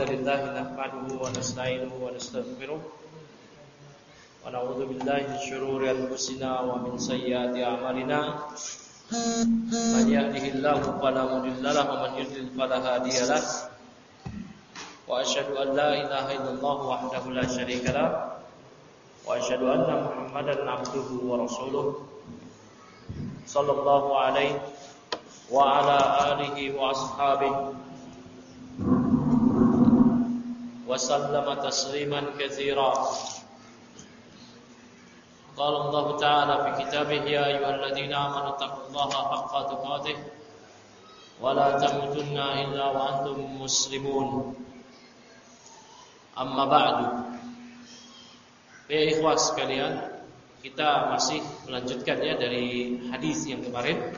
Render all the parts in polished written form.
لله نحمده ونستعينه ونستغفره ونعوذ بالله من شرور أنفسنا ومن سيئات أعمالنا من يهده الله فلا مضل له ومن يضلل فلا هادي له وأشهد أن لا إله إلا الله وحده لا شريك له وأشهد أن محمدا عبده ورسوله صلى الله عليه وعلى آله وأصحابه وسلم تسليما كثيرا. قال الله تعالى في كتابه: يا أيها الذين آمنوا اتقوا الله حق تقاته ولا تموتن إلا وأنتم مسلمون. Amma ba'du. Ya ikhwah sekalian, kita masih melanjutkan ya dari hadis yang kemarin,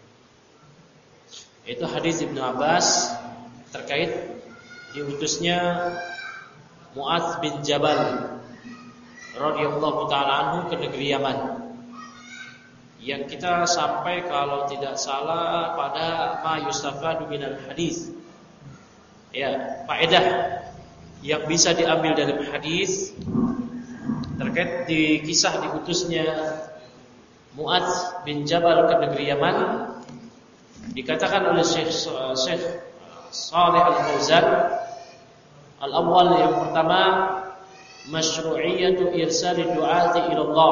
yaitu hadis Ibnu Abbas terkait diutusnya Mu'adz bin Jabal radhiyallahu taala anhu ke negeri Yaman. Yang kita sampai kalau tidak salah pada ma yustafadu minal hadis. Ya, faedah yang bisa diambil dalam hadis terkait di kisah diutusnya Mu'adz bin Jabal ke negeri Yaman. Dikatakan oleh Syekh Shalih Al-Fauzan, al-awwal, yang pertama, masyru'iyatu irsali du'ati ila Allah,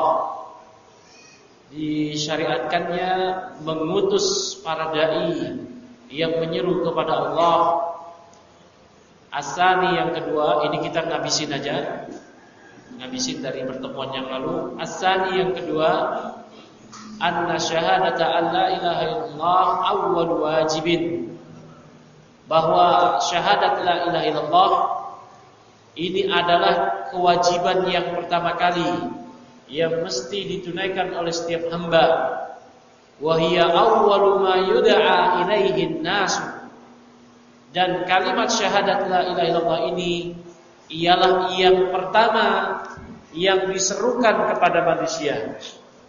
disyariatkannya mengutus para dai yang menyeru kepada Allah. Asani, yang kedua, ini kita ngabisin aja, ngabisin dari pertemuan yang lalu. Asani, yang kedua, anna syahadata an la ilaha illallah awwal wajibin, bahwa syahadat la ilaha illallah ini adalah kewajiban yang pertama kali yang mesti ditunaikan oleh setiap hamba. Wa hiya awwalu ma yud'a ilaihi an-nas, dan kalimat syahadat la ilaha illallah ini ialah yang pertama yang diserukan kepada manusia.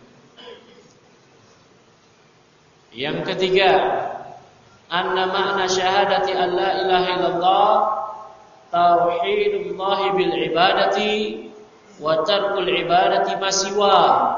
Yang ketiga, anna ma'na syahadati an la ilaha illallah tauhidullah bil ibadati wa tarkul ibadati ma siwa.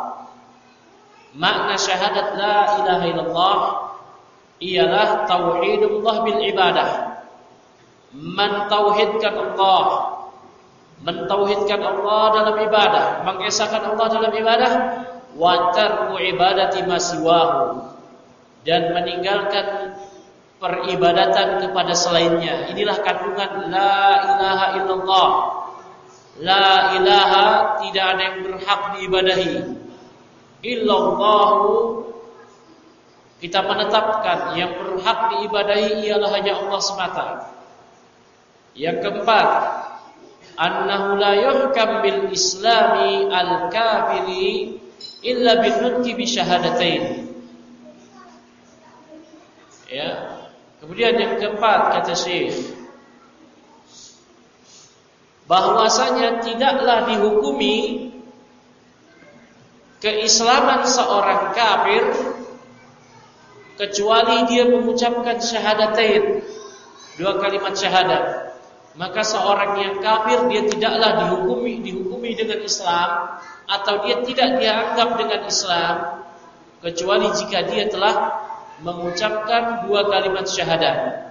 Makna syahadat la ilaha illallah ialah tauhidullah bil ibadah, mentauhidkan Allah, mentauhidkan Allah dalam ibadah, mengesahkan Allah dalam ibadah, wa tarku ibadati ma siwahu, dan meninggalkan peribadatan kepada selainnya. Inilah kandungan la ilaha illallah. La ilaha, tidak ada yang berhak diibadahi, illallahu, kita menetapkan yang berhak diibadahi ialah hanya Allah semata. Yang keempat, annahu la yuhkam bil islami al kafiri illa bin nutqi bi syahadatain. Ya. Kemudian yang keempat, kata Syekh, bahwasanya tidaklah dihukumi keislaman seorang kafir kecuali dia mengucapkan syahadatain, dua kalimat syahadat. Maka seorang yang kafir dia tidaklah dihukumi dengan Islam, atau dia tidak dianggap dengan Islam kecuali jika dia telah mengucapkan dua kalimat syahadat.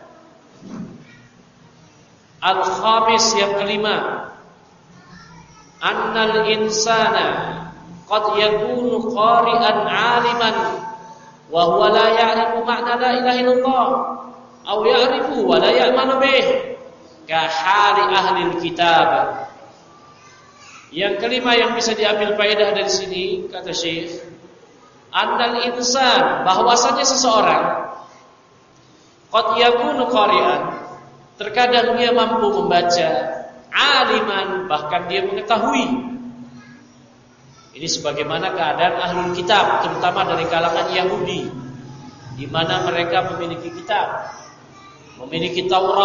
Al-khamis, yang kelima, annal insana qad yakunu qari'an 'aliman wa huwa la ya'rifu ma'na la ilaha illallah aw ya'rifu wa la ya'malu bih ka hali ahli kitab. Yang kelima yang bisa diambil faedah dari sini, kata Syekh, annal insan, bahwasanya seseorang, qad yakunu qari'an, terkadang dia mampu membaca, aliman, bahkan dia mengetahui. Ini sebagaimana keadaan ahlul kitab, terutama dari kalangan Yahudi, di mana mereka memiliki kitab, memiliki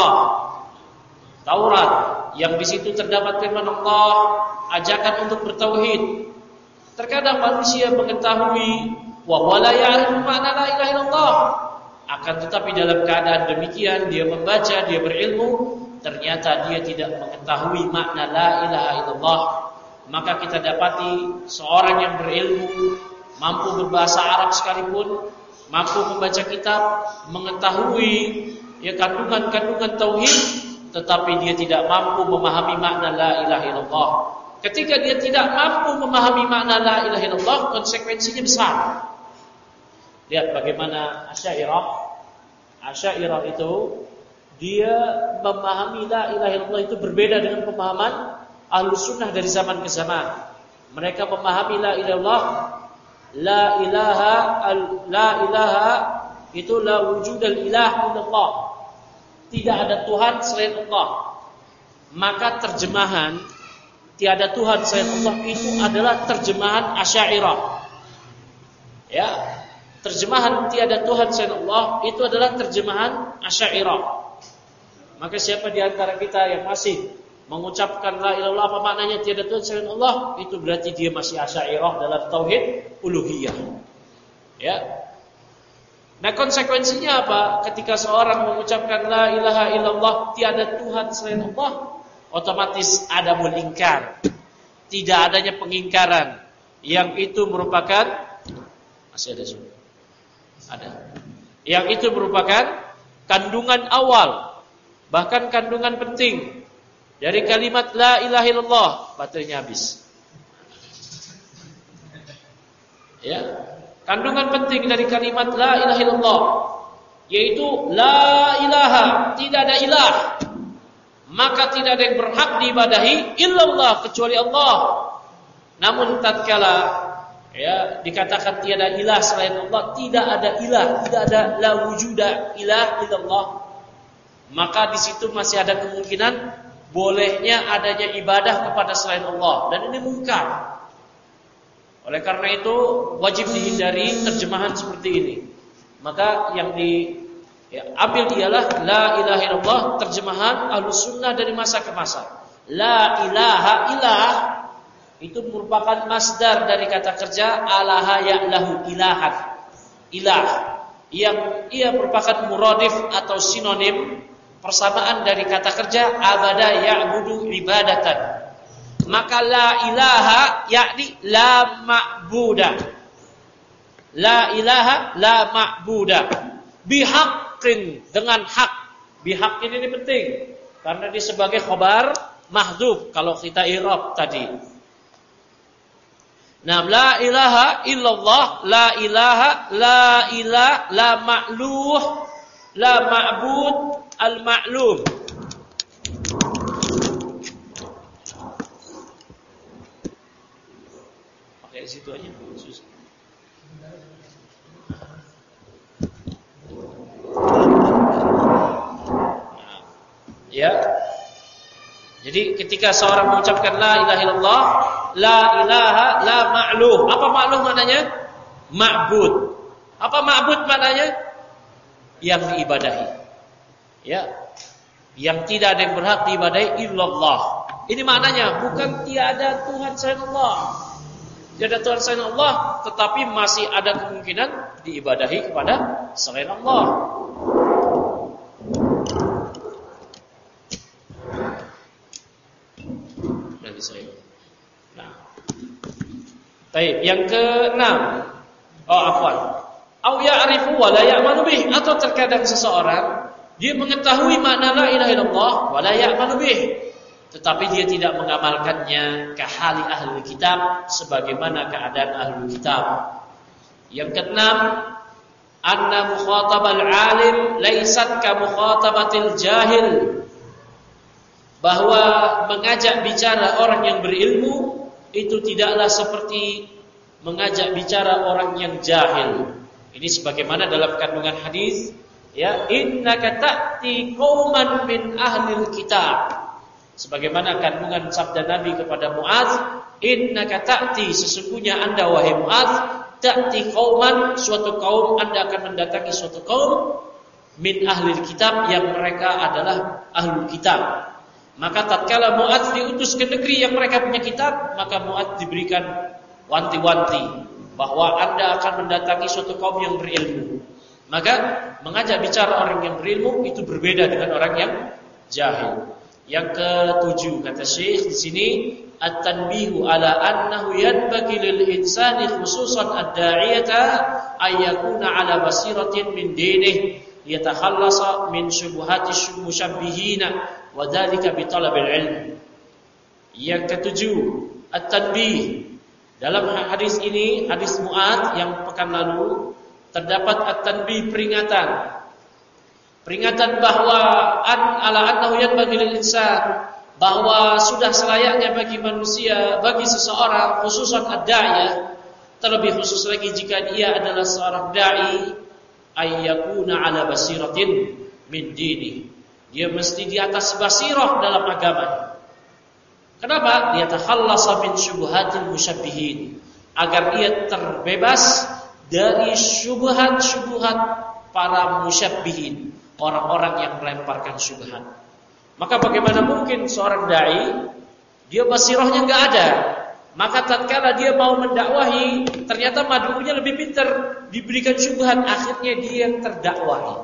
Taurat yang di situ terdapat firman Allah, ajakan untuk bertauhid. Terkadang manusia mengetahui wa wala ya'rifu ma'na la ilaha illallah, akan tetapi dalam keadaan demikian dia membaca, dia berilmu, ternyata dia tidak mengetahui makna la ilaha illallah, maka kita dapati seorang yang berilmu, mampu berbahasa Arab sekalipun, mampu membaca kitab, mengetahui kandungan-kandungan tauhid, tetapi dia tidak mampu memahami makna la ilaha illallah. Ketika dia tidak mampu memahami makna la ilaha illallah, konsekuensinya besar. Lihat bagaimana Asy'ariyah itu, dia memahami la ilaha illallah itu berbeda dengan pemahaman Ahlus Sunnah dari zaman ke zaman. Mereka memahami la ilaha illallah, la ilaha itu la wujudal ilah illallah. Tidak ada Tuhan selain Allah. Maka terjemahan tiada Tuhan selain Allah itu adalah terjemahan Asy'ariyah. Ya, terjemahan tiada Tuhan selain Allah itu adalah terjemahan Asy'ariyah. Maka siapa di antara kita yang masih mengucapkan la ilaha illallah apa maknanya tiada Tuhan selain Allah, itu berarti dia masih Asy'ariyah dalam tauhid uluhiyah. Ya. Nah, konsekuensinya apa? Ketika seorang mengucapkan la ilaha illallah tiada Tuhan selain Allah, otomatis ada ingkar. Tidak adanya pengingkaran yang itu merupakan masih ada semua. Ada. Yang itu merupakan kandungan awal, bahkan kandungan penting dari kalimat la ilaha illallah. Baterainya habis. Ya, kandungan penting dari kalimat la ilaha illallah yaitu la ilaha, tidak ada ilah, maka tidak ada yang berhak diibadahi illallah kecuali Allah. Namun tatkala dikatakan tiada ilah selain Allah, tidak ada ilah, tidak ada la wujuda ilah illallah, maka di situ masih ada kemungkinan bolehnya adanya ibadah kepada selain Allah, dan ini mungkar. Oleh karena itu wajib dihindari terjemahan seperti ini. Maka yang diambil ialah la ilaha illallah terjemahan Ahlus Sunnah dari masa ke masa. La ilaha ilah itu merupakan masdar dari kata kerja alaha ya'lahu ilahan. Ilah yang ia merupakan muradif atau sinonim persamaan dari kata kerja abada ya'budu ibadatan. Maka la ilaha yakni la ma'buda. La ilaha la ma'buda. Bihaqqin, dengan hak. Bihaqqin ini penting karena dia sebagai khabar mahdhuf kalau kita i'rab tadi. Nah, la ilaha illallah, la ilaha, la ma'luh, la ma'bud, al-ma'lum. Pakai situ aja, susah. Nah, ya. Jadi ketika seorang mengucapkan la ilaha illallah, la ilaha la ma'luh. Apa ma'luh maknanya? Ma'bud. Apa ma'bud maknanya? Yang diibadahi. Ya. Yang tidak ada yang berhak diibadahi illallah. Ini maknanya bukan tiada Tuhan selain Allah. Tiada Tuhan selain Allah, tetapi masih ada kemungkinan diibadahi kepada selain Allah. Nah, baik, yang ke-6. Au ya'rifu wa la ya'malu bih, atau terkadang seseorang dia mengetahui makna la ilaha illallah wa la ya'malu bih, tetapi dia tidak mengamalkannya kahali ahli kitab, sebagaimana keadaan ahli kitab. Yang ke-6, anna mukhatabal alim laisat ka mukhatabatil jahil, bahwa mengajak bicara orang yang berilmu itu tidaklah seperti mengajak bicara orang yang jahil. Ini sebagaimana dalam kandungan hadis, ya, innaka ta'ti qauman min ahlil kitab. Sebagaimana kandungan sabda Nabi kepada Muaz, innaka ta'ti, sesungguhnya Anda wahai Muaz, ta'ti qauman, suatu kaum, Anda akan mendatangi suatu kaum min ahlil kitab, yang mereka adalah ahlul kitab. Maka tatkala Muaz diutus ke negeri yang mereka punya kitab, maka Muaz diberikan wanti-wanti bahwa Anda akan mendatangi suatu kaum yang berilmu. Maka mengajak bicara orang yang berilmu itu berbeda dengan orang yang jahil. Yang ketujuh kata Syekh di sini at-tanbihu ala annahu yanbaghi lil insani khususan ad-da'iyata ay yakuna ala basiratin min dinihi yatakhallasa min syubhati musyabbihina wa dzalika bi talabil ilm. Yang ketujuh at-tanbih. Dalam hadis ini, hadis Mu'adz yang pekan lalu, terdapat at-tanbih, peringatan. Peringatan bahwa ala annahu yanbaghi lil insan, bahwa sudah selayaknya bagi manusia, bagi seseorang, khususan ad-da'iyah, terlebih khusus lagi jika dia adalah seorang dai, ayyakuna ala basiratin min dini. Dia mesti di atas basirah dalam agama. Kenapa? Dia takhallasa min syubhatil musyabbihin, agar dia terbebas dari syubhat-syubhat para musyabbihin, orang-orang yang melemparkan syubhat. Maka bagaimana mungkin seorang dai dia basirahnya enggak ada? Maka tatkala dia mau mendakwahi, ternyata mad'unya lebih pintar, diberikan syubhat, akhirnya dia yang terdakwahi.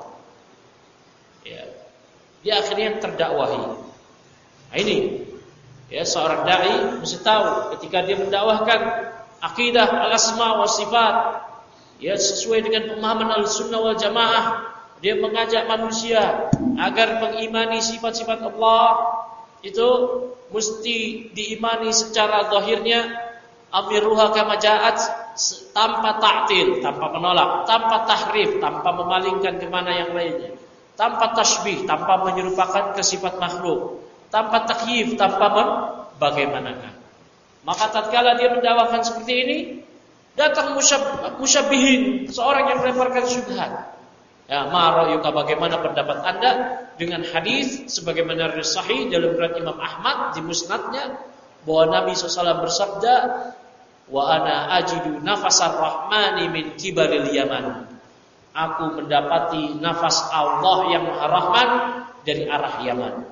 Ya. Dia akhirnya yang terdakwahi. Nah ini, ya, seorang dai mesti tahu ketika dia mendakwahkan akidah al-asma wa sifat, ya, sesuai dengan pemahaman al-sunnah wal jamaah, dia mengajak manusia agar mengimani sifat-sifat Allah, itu mesti diimani secara zahirnya, amiruha kama ja'at, tanpa ta'til, tanpa menolak, tanpa tahrif, tanpa memalingkan kemana yang lainnya, tanpa tasbih, tanpa menyerupakan ke sifat makhluk, tanpa takyif, tanpa bagaimanakah. Maka tatkala dia mendakwakan seperti ini, datang musyabbihin, seorang yang melemparkan syubhat. Ya, ma'ra'yuka, bagaimana pendapat Anda dengan hadis sebagaimana sahih dalam riwayat Imam Ahmad di musnadnya, bahwa Nabi SAW bersabda, wa ana ajidu nafasar rahmani min kibaril Yaman. Aku mendapati nafas Allah yang Maha Rahman dari arah Yaman.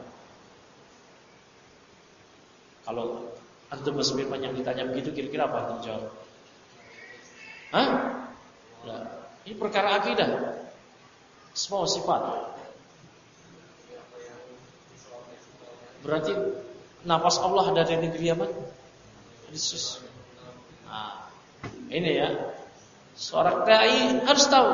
Kalau antum Mas Firman yang ditanya begitu, kira-kira apa antum jawab? Hah? Nah, ini perkara akidah. Semua sifat. Berarti nafas Allah dari negeri Yaman. Yesus. Nah, ini ya. Seorang dai harus tahu.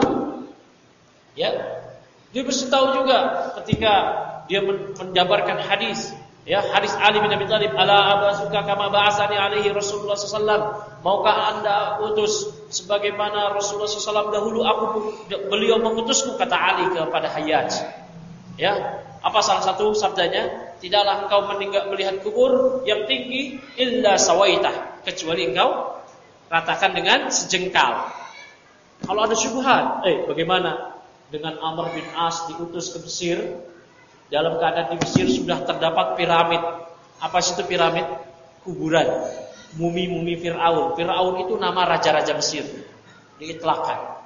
Ya. Dia mesti tahu juga ketika dia menjabarkan hadis. Ya, hadis Ali bin Abi Thalib, ala abasuka kama ba'asani alaihi Rasulullah SAW. Maukah Anda utus sebagaimana Rasulullah SAW dahulu beliau mengutusku, kata Ali kepada Hayyaj. Ya, apa salah satu sabdanya? Tidaklah engkau melihat kubur yang tinggi illa sawaitah, kecuali engkau ratakan dengan sejengkal. Kalau ada syubhat, bagaimana dengan Amr bin As diutus ke Mesir? Dalam keadaan di Mesir sudah terdapat piramid. Apa itu piramid? Kuburan mumi-mumi Fir'aun. Fir'aun itu nama raja-raja Mesir. Diitlakkan.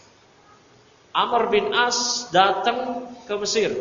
Amr bin As datang ke Mesir.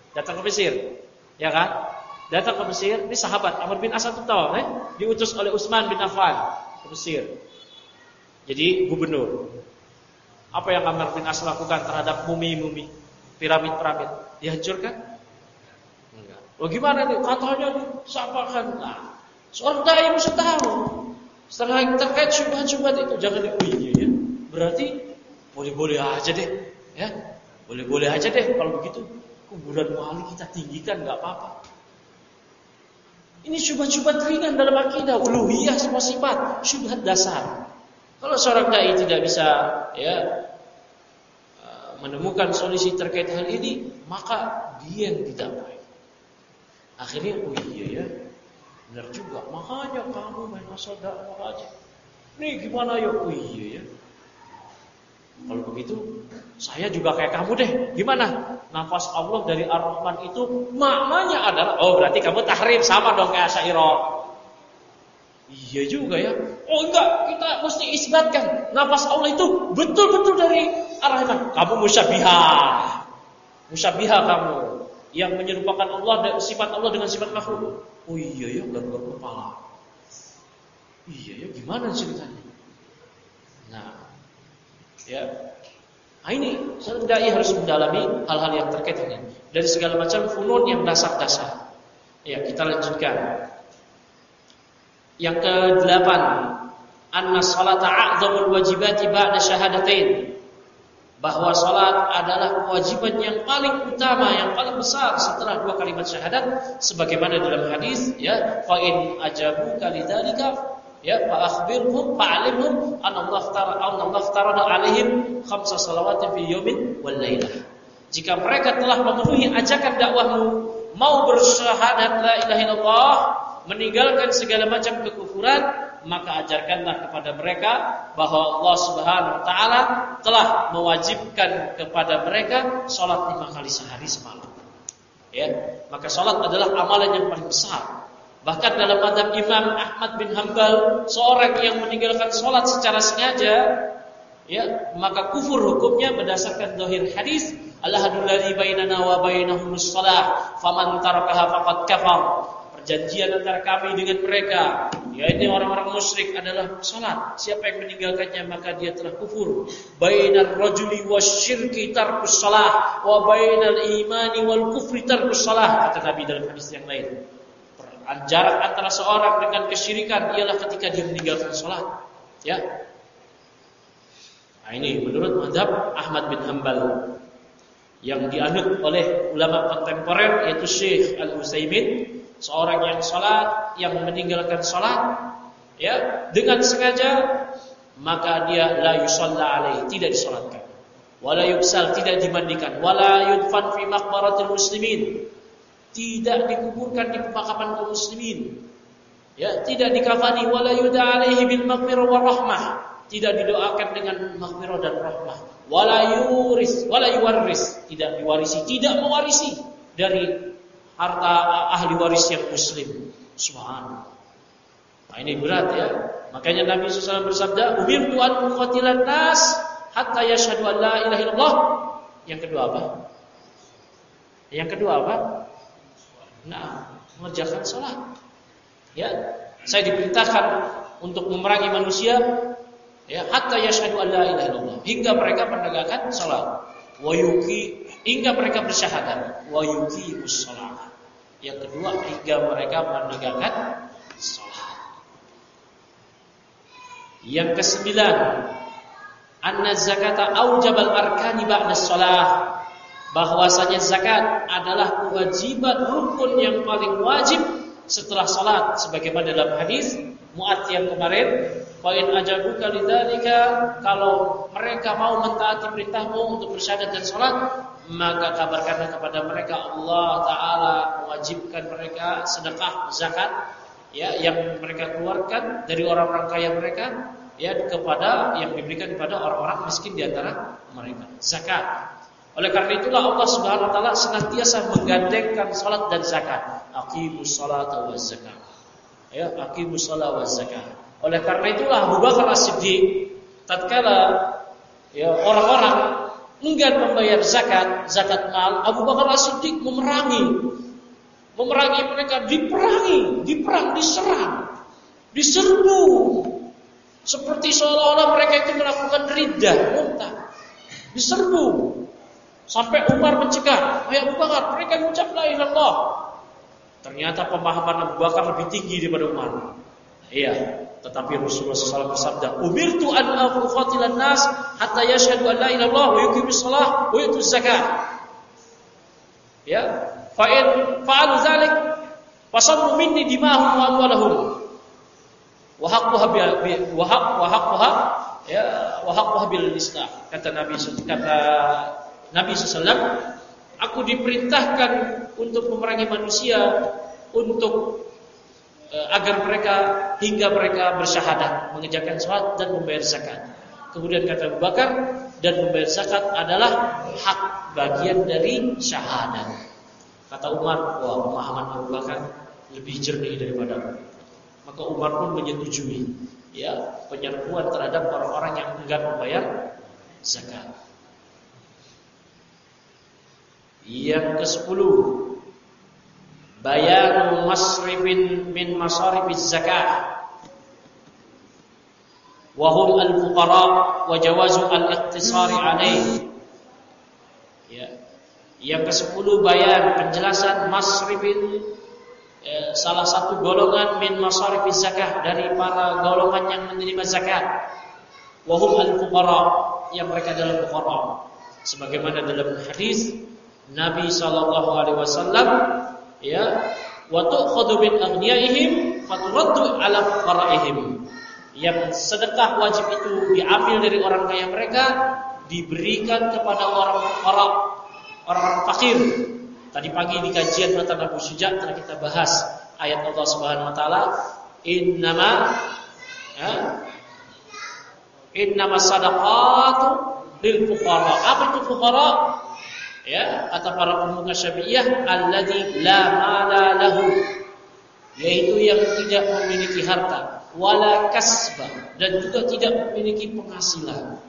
Ya kan? Datang ke Mesir. Ini sahabat Amr bin As itu tahu, diutus oleh Utsman bin Affan ke Mesir. Jadi gubernur. Apa yang Amr bin As lakukan terhadap mumi-mumi, piramid-piramid? Dihancurkan? Enggak. Oh gimana nih? Katanya disapakan. Nah, seorang dai mesti tahu. Setelah terkait syubhat-syubhat itu jangan ya. Berarti boleh-boleh aja deh, ya. Boleh-boleh aja deh kalau begitu. Kuburan wali kita tinggikan enggak apa-apa. Ini syubhat-syubhat ringan dalam akidah, uluhiyah semua sifat, syubhat dasar. Kalau seorang dai tidak bisa, ya, menemukan solusi terkait hal ini, maka dia yang tidak baik. Akhirnya, ya, benar juga. Makanya kamu main asal dakwah aja. Nih gimana ya? Ya. Kalau begitu, saya juga kayak kamu deh. Gimana? Nafas Allah dari Ar-Rahman itu maknanya adalah, berarti kamu tahrif, sama dong kayak Asy'ariyah. Iya juga ya. Oh enggak, kita mesti isbatkan nafas Allah itu betul-betul dari Ar-Rahman. Kamu musyabihah. Musyabihah kamu yang menyerupakan Allah, sifat Allah dengan sifat makhluk. Oh iya ya, garuk-garuk kepala. Iya ya, gimana ceritanya? Nah, ya. Nah, ini seorang dai harus mendalami hal-hal yang terkait dengan dari segala macam funun yang dasar-dasar. Ya, kita lanjutkan. Yang ke-8, anna salata a'zamul wajibati ba'da syahadatain. Bahwa salat adalah kewajiban yang paling utama, yang paling besar setelah dua kalimat syahadat, sebagaimana dalam hadis, ya, fa in ajabuka lidzalika, ya, fa akhbirhum fa'alimhum anna Allah farada 'alaihim khamsa salawatin fi yaumin wal lailah. Jika mereka telah memenuhi ajakan dakwahmu, mau bersyahadat la ilaha illallah, meninggalkan segala macam kekufuran, maka ajarkanlah kepada mereka bahwa Allah Subhanahu wa taala telah mewajibkan kepada mereka salat 5 kali sehari semalam. Ya, maka salat adalah amalan yang paling besar. Bahkan dalam mazhab Imam Ahmad bin Hanbal, seorang yang meninggalkan salat secara sengaja, ya, maka kufur hukumnya berdasarkan zahir hadis, al-ahdu alladzi bainana wa bainahumus shalah, faman tarakaha faqad kafar. Perjanjian antara kami dengan mereka, yaitu orang-orang musyrik, adalah salat. Siapa yang meninggalkannya maka dia telah kufur. Bainar rajuli wasyirki tarkus shalah wa bainal imani wal kufri tarkus shalah, kata Nabi dalam hadis yang lain. Jarak antara seorang dengan kesyirikan ialah ketika dia meninggalkan salat. Ya. Nah, ini menurut mazhab Ahmad bin Hanbal yang dianut oleh ulama kontemporer, yaitu Syekh Al-Utsaimin. Seorang yang salat, yang meninggalkan salat, ya, dengan sengaja, maka dia la yusalla alaihi, tidak disalatkan. Wala yubsal, tidak dimandikan. Wala yudfan fi maqbaratil muslimin, tidak dikuburkan di pemakaman kaum muslimin. Ya, tidak dikafani. Wala yud'a alaihi bil maghfirah war rahmah, tidak didoakan dengan maghfirah dan rahmah. Wala yuwaris, tidak diwarisi, tidak mewarisi dari harta ahli waris yang muslim. Subhanallah. Nah, ini berat, ya. Makanya Nabi SAW bersabda, umirtu an uqatilan nas hatta yashhadu an la ilaha illallah. Yang kedua apa? Nah, mengerjakan salat. Ya, saya diperintahkan untuk memerangi manusia, ya, hatta yashhadu an la ilaha illallah, hingga mereka menegakkan salat. Hingga mereka bersyahadat. Wa yuqimus shalah. Yang kedua, hingga mereka menegakkan salat. Yang ke-9, anna zakata aujabal arkani ba'da shalah. Bahwasanya zakat adalah kewajiban rukun yang paling wajib setelah salat, sebagaimana dalam hadis Mu'adz yang kemarin, fa in ajabuka lidzalika, kalau mereka mau mentaati perintahmu untuk bersyahadat dan salat, maka kabarkanlah kepada mereka Allah taala mewajibkan mereka sedekah zakat, ya, yang mereka keluarkan dari orang-orang kaya mereka, ya, kepada yang diberikan kepada orang-orang miskin di antara mereka, zakat. Oleh karena itulah Allah Subhanahu wa taala senantiasa menggandengkan salat dan zakat. Aqimus salata waz zakat. Ya, aqimus salata waz zakat. Oleh karena itulah Abu Bakar As-Siddiq tatkala, ya, orang-orang enggan membayar zakat mal, Abu Bakar As-Siddiq memerangi mereka, diperang, diserang, diserbu, seperti seolah-olah mereka itu melakukan riddah, murtad, diserbu. Sampai Umar mencegah, "Hai Abu Bakar, mereka mengucap la ilaha illallah." Ternyata pemahaman Abu Bakar lebih tinggi daripada Umar. Iya, tetapi Rasulullah SAW bersabda, "Umirtu an uqatilan nas hatta yashhadu an la ilaha illallah wa yuqimus shalah wa yutuz zakat." Ya, fa in fa'alu dzalik fasammu minni dimahum wa amwalahum wa haqquha bil Islam. Kata Nabi SAW, aku diperintahkan untuk memerangi manusia, untuk agar hingga mereka bersyahadat, mengerjakan salat dan membayar zakat. Kemudian kata Abu Bakar, dan membayar zakat adalah hak bagian dari syahadat. Kata Umar, wah, pemahaman Abu Bakar lebih jernih daripada aku. Maka Umar pun menyetujui, ya, penyerbuan terhadap orang-orang yang enggan membayar zakat. Yang ke-10, bayanu masrifin min masarifiz zakah wa hum al-fuqara wa jawazu al-iqtisari alaih. Ya. Yang ke-10 bayan penjelasan masrifin salah satu golongan min masarifiz zakah dari para golongan yang menerima zakat. Wa hum al-fuqara, yang mereka adalah fuqara. Sebagaimana dalam hadis Nabi sallallahu alaihi wasallam, ya, wa tu'khadhu min aghniyaihim faturaddu ala fuqaraihim. Yang sedekah wajib itu diambil dari orang kaya mereka, diberikan kepada orang fuqara, orang fakir. Tadi pagi di kajian Matan Abu Syuja telah kita bahas ayat Allah Subhanahu wa taala, innama sadaqatu lil fuqara. Apa itu fuqara? Ya, kata para pemuka Syafi'iyah, alladzi la mala lahu, yaitu yang tidak memiliki harta, wala kasba, dan juga tidak memiliki penghasilan.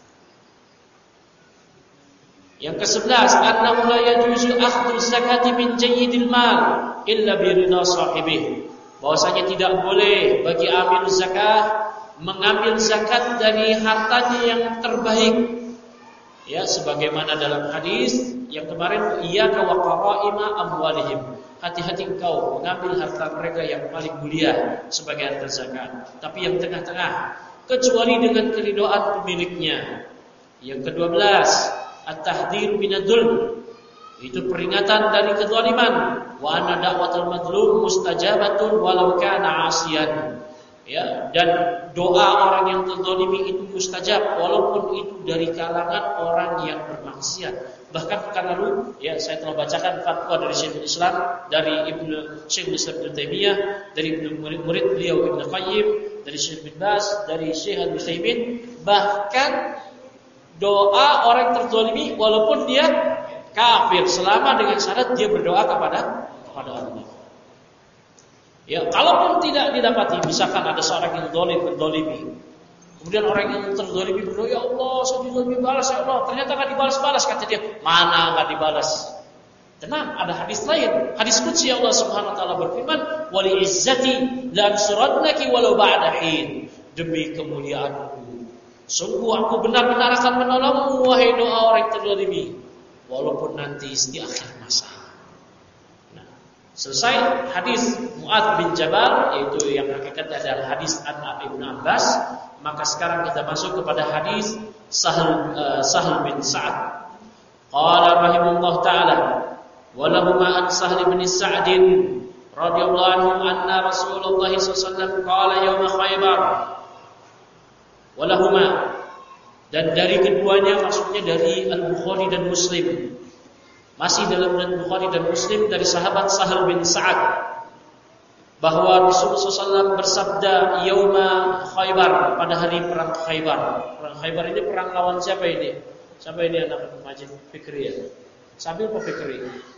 Yang ke-11, annahu la yajuzu akhdhu zakati min jayyidil mal illa bi ridha sahibih. Bahwasanya tidak boleh bagi amil zakat mengambil zakat dari hartanya yang terbaik. Ya, sebagaimana dalam hadis yang kemarin, iyyaka wa qara'ima amwalihim. Hati-hati engkau mengambil harta mereka yang paling mulia sebagai harta zakat, tapi yang tengah-tengah, kecuali dengan keridhaan pemiliknya. Yang ke-12, at-tahdhir minadh-dhulm, itu peringatan dari kezaliman. Wa anna da'watal madlum mustajabatun walau kana 'asiyan. Ya, dan doa orang yang terzalimi itu mustajab walaupun itu dari kalangan orang yang bermaksiat. Bahkan pekan lalu, ya, saya telah bacakan fatwa dari Syekhul Islam, dari Syekhul Islam Ibnu Taimiyah, dari murid beliau Ibnu Qayyim, dari Syekh bin Baz, dari Syekh Al-Utsaimin. Bahkan doa orang terzalimi walaupun dia kafir, selama dengan syarat dia berdoa kepada Allah. Ya, kalaupun tidak didapati, misalkan ada seorang yang terzalimi, kemudian orang yang terzalimi berdoa, ya Allah, saya dizalimi, balas ya Allah. Ternyata enggak dibalas-balas, kata dia. Mana enggak dibalas? Tenang, ada hadis lain. Hadis qudsi Allah Subhanahu wa taala berfirman, "Wa li izzati la ansurannaki walau ba'da hin." Demi kemuliaanku, sungguh aku benar-benar akan menolongmu wahai doa orang terzalimi, walaupun nanti di akhir masa. Selesai hadis Mu'adz bin Jabal, yaitu yang hakikatnya adalah hadis Ibnu Abbas. Maka sekarang kita masuk kepada hadis Sahl bin Sa'ad. Qala rahimahullah ta'ala, wa lahuma an Sahl bin Sa'd radhiyallahu anhu anna Rasulullah sallallahu alaihi wasallam qala yaum Khaybar. Wa lahuma, dan dari keduanya, maksudnya dari Al-Bukhari dan Muslim. Masih dalam Bukhari dan Muslim dari sahabat Sahl bin Sa'ad, bahwa Rasulullah SAW bersabda yauma Khaybar, pada hari perang Khaybar. Perang Khaybar ini perang lawan siapa ini? Siapa ini anak Majid Fikri ya? Sabil apa Fikri?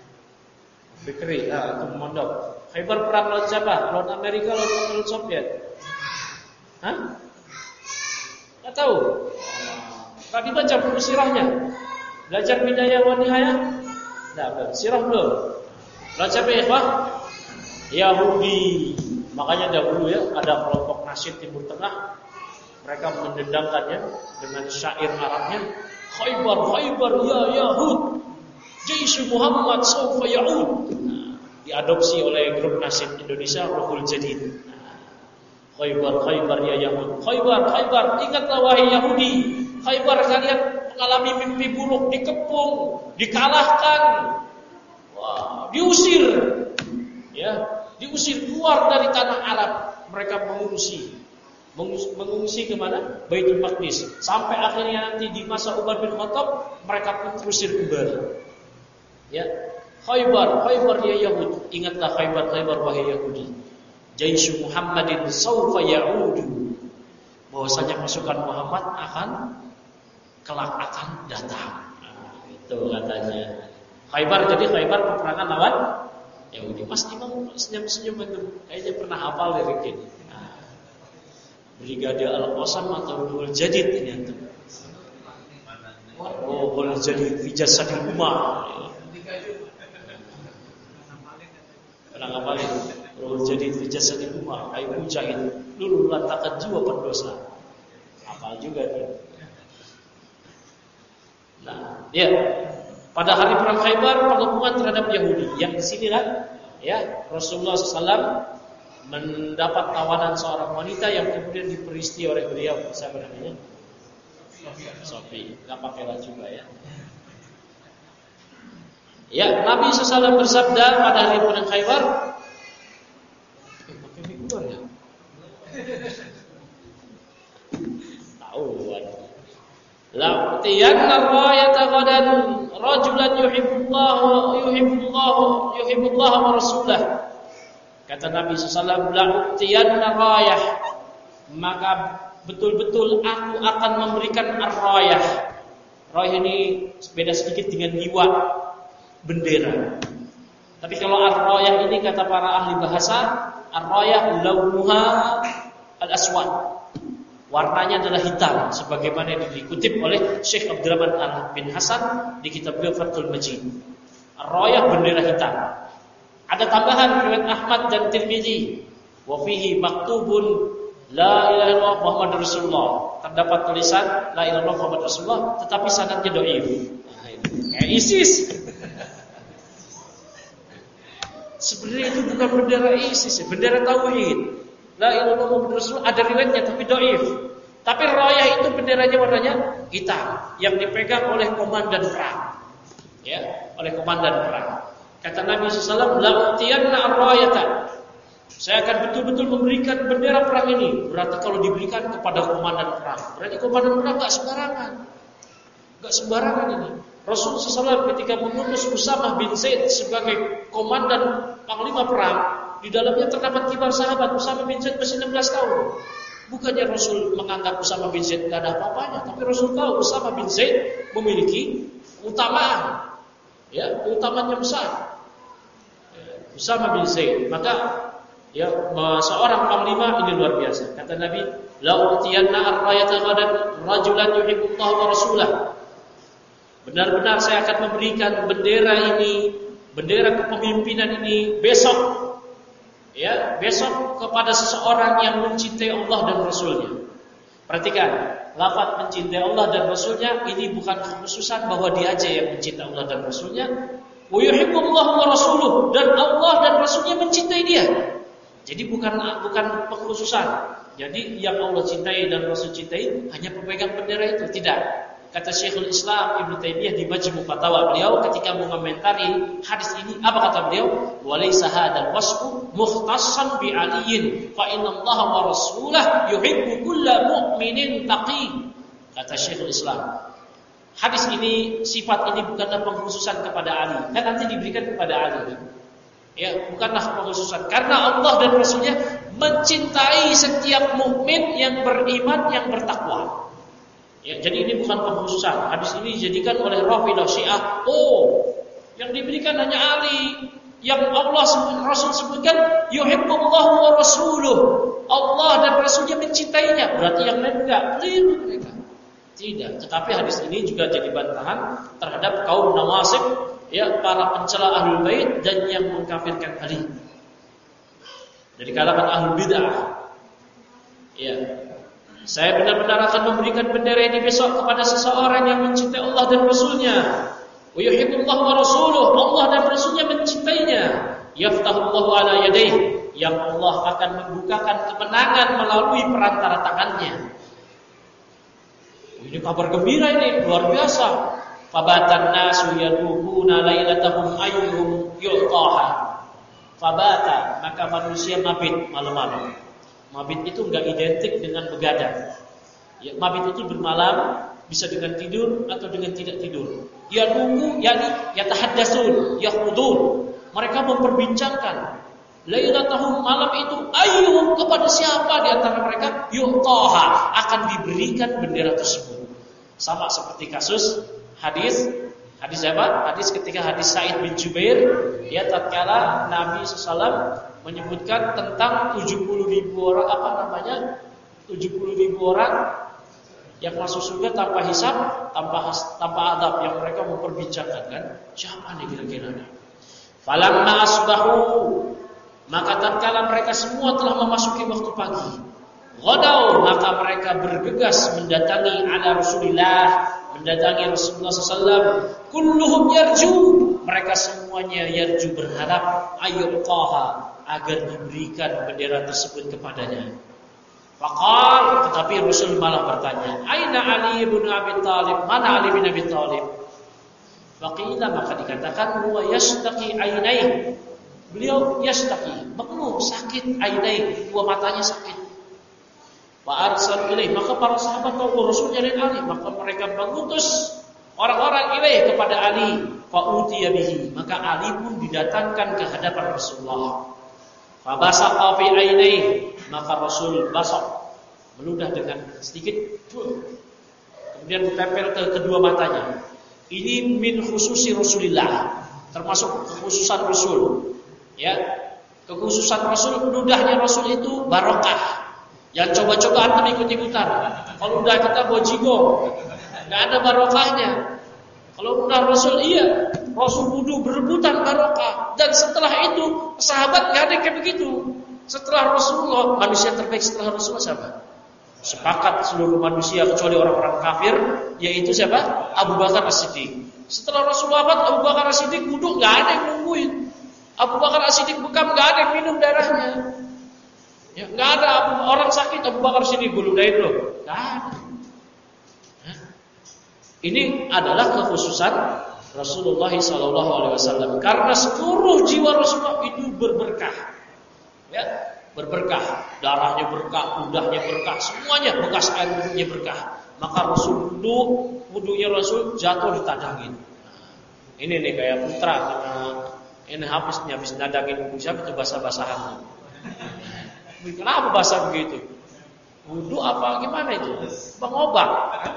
Fikri, itu mondok. Khaybar perang lawan siapa? Lawan Amerika, lawan Soviet? Hah? Enggak tahu. Tadi baca buku sirahnya. Belajar Bidayah wa Nihayah? Nah, sirah belum? Belajar apa? Yahudi. Makanya dahulu ya ada kelompok nasyid Timur Tengah, mereka mendendangkannya dengan syair Arabnya, Khaybar, Khaybar ya Yahud, Jaish Muhammad sawfa ya'ud. Diadopsi oleh grup nasyid Indonesia Ruhul Jadid. Khaybar, Khaybar ya Yahud, Khaybar, Khaybar, ingatlah wahai Yahudi, Khaybar kalian mengalami mimpi buruk, dikepung, dikalahkan, diusir, ya, diusir keluar dari tanah Arab. Mereka mengungsi kemana? Baitul Maqdis. Sampai akhirnya nanti di masa Umar bin Khattab mereka pun terusir kembali. Ya, Khaybar, Khaybar ya Yahud, ingatlah Khaybar, Khaybar wahai Yahudi. Jaish Muhammadin sawfa ya'udu, bahwasanya pasukan Muhammad kelak akan datang. Itu katanya. Khaybar, jadi Khaybar peperangan lawan Yahudi. Mas Imam senyum-senyum itu, kayaknya pernah hafal lirik ini. Brigade Al-Qasam atau Ruhul Jadid ini antum. Ruhul Jadid fi jasadil ummah. Pernah hafalin Ruhul Jadid fi jasadil ummah, ai mujahid lulu lantakan jiwa pendosa. Hafal juga dia. Nah, ya. pada hari perang Khaybar pengepungan terhadap Yahudi. Yang di sinilah ya Rasulullah SAW mendapat tawanan seorang wanita yang kemudian diperisti oleh beliau. Siapa namanya? Sofi. Enggak pakailah juga ya. Ya, Nabi SAW bersabda pada hari perang Khaybar. Pakai figur ya? Tahu la tiyanna rayata ghadan rajulan yuhibbullah wa rasulah. Kata Nabi SAW, la tiyanna rayah, maka betul-betul aku akan memberikan ar-rayah. Rayah ini beda sedikit dengan liwa, bendera. Tapi kalau ar-rayah ini kata para ahli bahasa, ar-rayah launuha al-aswad. Warnanya adalah hitam, sebagaimana yang dikutip oleh Syekh Abdurrahman bin Hasan di kitab beliau Fathul Majid. Ar-rayah bendera hitam. Ada tambahan riwayat Ahmad dan Tirmizi, wa fihi maktubun la ilaha illallah Muhammadur Rasulullah. Terdapat tulisan la ilaha illallah Muhammadur Rasulullah, tetapi sanadnya dhaif. Kayak ISIS. Sebenarnya itu bukan bendera ISIS, bendera tauhid. La ilaha illallah Muhammadur Rasulullah ada riwayatnya tapi dhaif. Tapi rayah itu benderanya warnanya hitam yang dipegang oleh komandan perang. Ya, oleh komandan perang. Kata Nabi SAW, la utiyanna ar-rayata. Saya akan betul-betul memberikan bendera perang ini. Berarti kalau diberikan kepada komandan perang, berarti komandan perang enggak sembarangan. Enggak sembarangan ini. Rasulullah SAW ketika mengutus Usamah bin Zaid sebagai komandan panglima perang, di dalamnya terdapat kibar sahabat. Usamah bin Zaid masih 16 tahun. Bukannya Rasul menganggap Usamah bin Zaid tidak ada apa-apanya, tapi Rasul tahu Usamah bin Zaid memiliki keutamaan, ya, keutamaan yang besar. Usamah bin Zaid, maka ya seorang panglima ini luar biasa. Kata Nabi, la utiyanna ar-rayata ghadan rajulan yuhibbullah wa rasulah. Benar-benar saya akan memberikan bendera ini, bendera kepemimpinan ini besok. Ya, besok kepada seseorang yang mencintai Allah dan Rasulnya. Perhatikan, lafaz mencintai Allah dan Rasulnya ini bukan kekhususan bahwa dia aja yang mencintai Allah dan Rasulnya. Wa yuhibbullahu wa rasuluh, dan Allah dan Rasulnya mencintai dia. Jadi bukan pengkhususan. Jadi yang Allah cintai dan Rasul cintai hanya pemegang bendera itu, tidak. Kata Syekhul Islam Ibnu Taimiyah di Majmu' Fatawa beliau ketika mengomentari hadis ini, apa kata beliau? Walaysa hadzal wasfu mukhtassan bi aliyin fa inna Allah wa rasulahu yuhibbu kulla mu'minin taqi. Kata Syekhul Islam, hadis ini, sifat ini bukanlah pengkhususan kepada Ali. Kan nanti diberikan kepada Ali. Ya, bukanlah pengkhususan karena Allah dan Rasulnya mencintai setiap mukmin yang beriman, yang bertakwa. Ya, jadi ini bukan pengkhususan. Hadis ini dijadikan oleh Rafidah Syiah. Oh, yang diberikan hanya Ali. Yang Allah Rasul sebutkan yuhibbullahu wa rasuluh. Allah dan Rasulnya mencintainya. Berarti yang lain enggak. Keliru mereka. Tidak. Tetapi hadis ini juga jadi bantahan terhadap kaum nawasib, ya, para pencela Ahlul Bait dan yang mengkafirkan Ali. Dari kalangan Ahlul Bid'ah. Ya. Saya benar-benar akan memberikan bendera ini besok kepada seseorang yang mencintai Allah dan Rasulnya. Wa yuhibbullahu wa rasuluh, Allah dan Rasulnya mencintainya. Yaftahullahu ala yadayhi, yang Allah akan membukakan kemenangan melalui perantara tangannya. Ini kabar gembira ini, luar biasa. Fabatan nasu yaduhuna lailatahum ayyuhum yu'taha. Fabata, maka manusia mabit malam-malam. Mabit itu enggak identik dengan begadang. Ya, mabit itu bermalam, bisa dengan tidur atau dengan tidak tidur. Ya nunggu, yakni yatahaddatsun, yakhudun. Mereka memperbincangkan lailatahum, malam itu, ayyuhum, kepada siapa di antara mereka yu'taha, akan diberikan bendera tersebut. Sama seperti kasus hadis apa? Hadis ketika hadis Sa'id bin Jubair, ya, tatkala Nabi SAW menyebutkan tentang 70.000 orang, 70.000 orang yang masuk surga tanpa hisab, tanpa adab, yang mereka memperbincangkan, kan, siapa nih kira-kira nih. Falamma asbahu, maka tatkala mereka semua telah memasuki waktu pagi, ghadaw, maka mereka bergegas mendatangi ala Rasulillah, mendatangi Rasulullah SAW. Kulluhum yarju, mereka semuanya yarju berharap ayyuqaha, agar diberikan bendera tersebut kepadanya. Faqal, tetapi Rasul malah bertanya, Aina Ali bin Abi Thalib, mana Ali bin Abi Thalib? Faqila, maka dikatakan huwa yashtaqi ainai, beliau yashtaqi, mengeluh sakit ainai, dua matanya sakit. Wa arsal ilaih, maka para sahabat tahu Rasul nyariin Ali, maka mereka mengutus orang-orang ilaih kepada Ali. Fa utiya bihi, maka Ali pun didatangkan ke hadapan Rasulullah. Fa basaqa fi ainai, maka Rasul basaq, meludah dengan sedikit, kemudian ditempel ke kedua matanya. Ini min khususi Rasulillah, termasuk kekhususan Rasul. Ya, kekhususan Rasul, ludahnya Rasul itu barokah. Yang coba-coba antum ikut-ikutan. Kalau udah kita bojigong, nggak ada barokahnya. Kalau udah Rasul, iya, Rasul wudu berebutan barokah. Dan setelah itu sahabat nggak ada yang kayak begitu. Setelah Rasulullah, manusia terbaik setelah Rasulullah siapa? Sepakat seluruh manusia kecuali orang-orang kafir, yaitu siapa? Abu Bakar As-Siddiq. Setelah Rasulullah wafat, Abu Bakar As-Siddiq wudu nggak ada yang nungguin. Abu Bakar As-Siddiq bekam nggak ada yang minum darahnya. Ya, nggak ada orang sakit Abu Bakar As-Siddiq buludain loh, nggak ada. Ini adalah kekhususan Rasulullah SAW, karena seluruh jiwa Rasulullah itu berberkah, ya, berberkah, darahnya berkah, ludahnya berkah, semuanya bekas air wudhunya berkah. Maka Rasul wudhunya Rasul jatuh ditadangin. Ini nih kayak putra, karena ini habis nadangin wudhu siapa itu basah-basahan. Kenapa basah begitu? Wudhu apa gimana itu? Pengobat.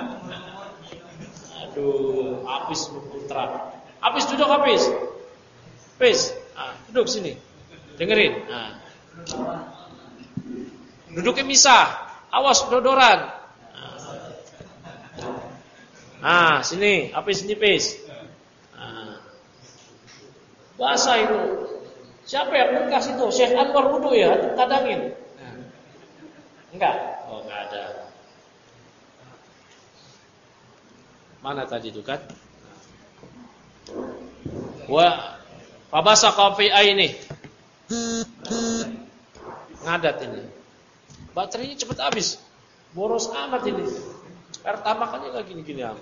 Aduh, habis putra. Habis duduk habis. Habis. Nah, duduk sini. Dengerin. Nah. Duduknya misah. Awas dodoran. Nah, sini. Habis sini, Pis. Nah. Basah itu. Siapa yang bekas itu? Syekh Anwar wudhu ya? Tadangin. Enggak? Oh, enggak ada. Mana tadi itu kan? Wa fabasaqa fi aini. Ngadat ini. Baterainya cepat habis. Boros amat ini. Pertamakannya enggak gini-gini amat.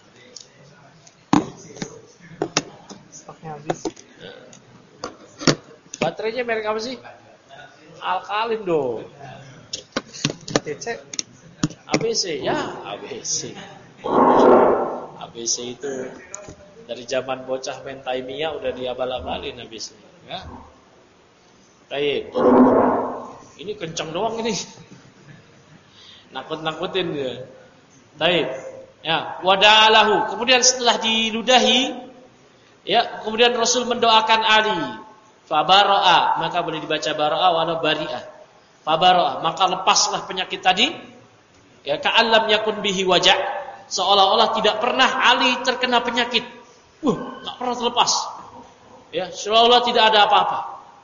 Stoknya habis. Baterainya merek apa sih? Alkalin dong. ATC. ABC ya, ABC. ABC itu dari zaman bocah main Taimiyah udah diabal-abalin ABC, ya. Baik. Ini kencang doang ini. Nakut-nakutin dia. Baik. Ya, wada'alahu. Kemudian setelah diludahi, ya, kemudian Rasul mendoakan Ali. Fabara'a, maka boleh dibaca bara'a wala bari'ah. Fabara'a, maka lepaslah penyakit tadi. Ya, ka'allam yakun bihi wajah. Seolah-olah tidak pernah Ali terkena penyakit. Tak pernah terlepas. Ya, seolah-olah tidak ada apa-apa.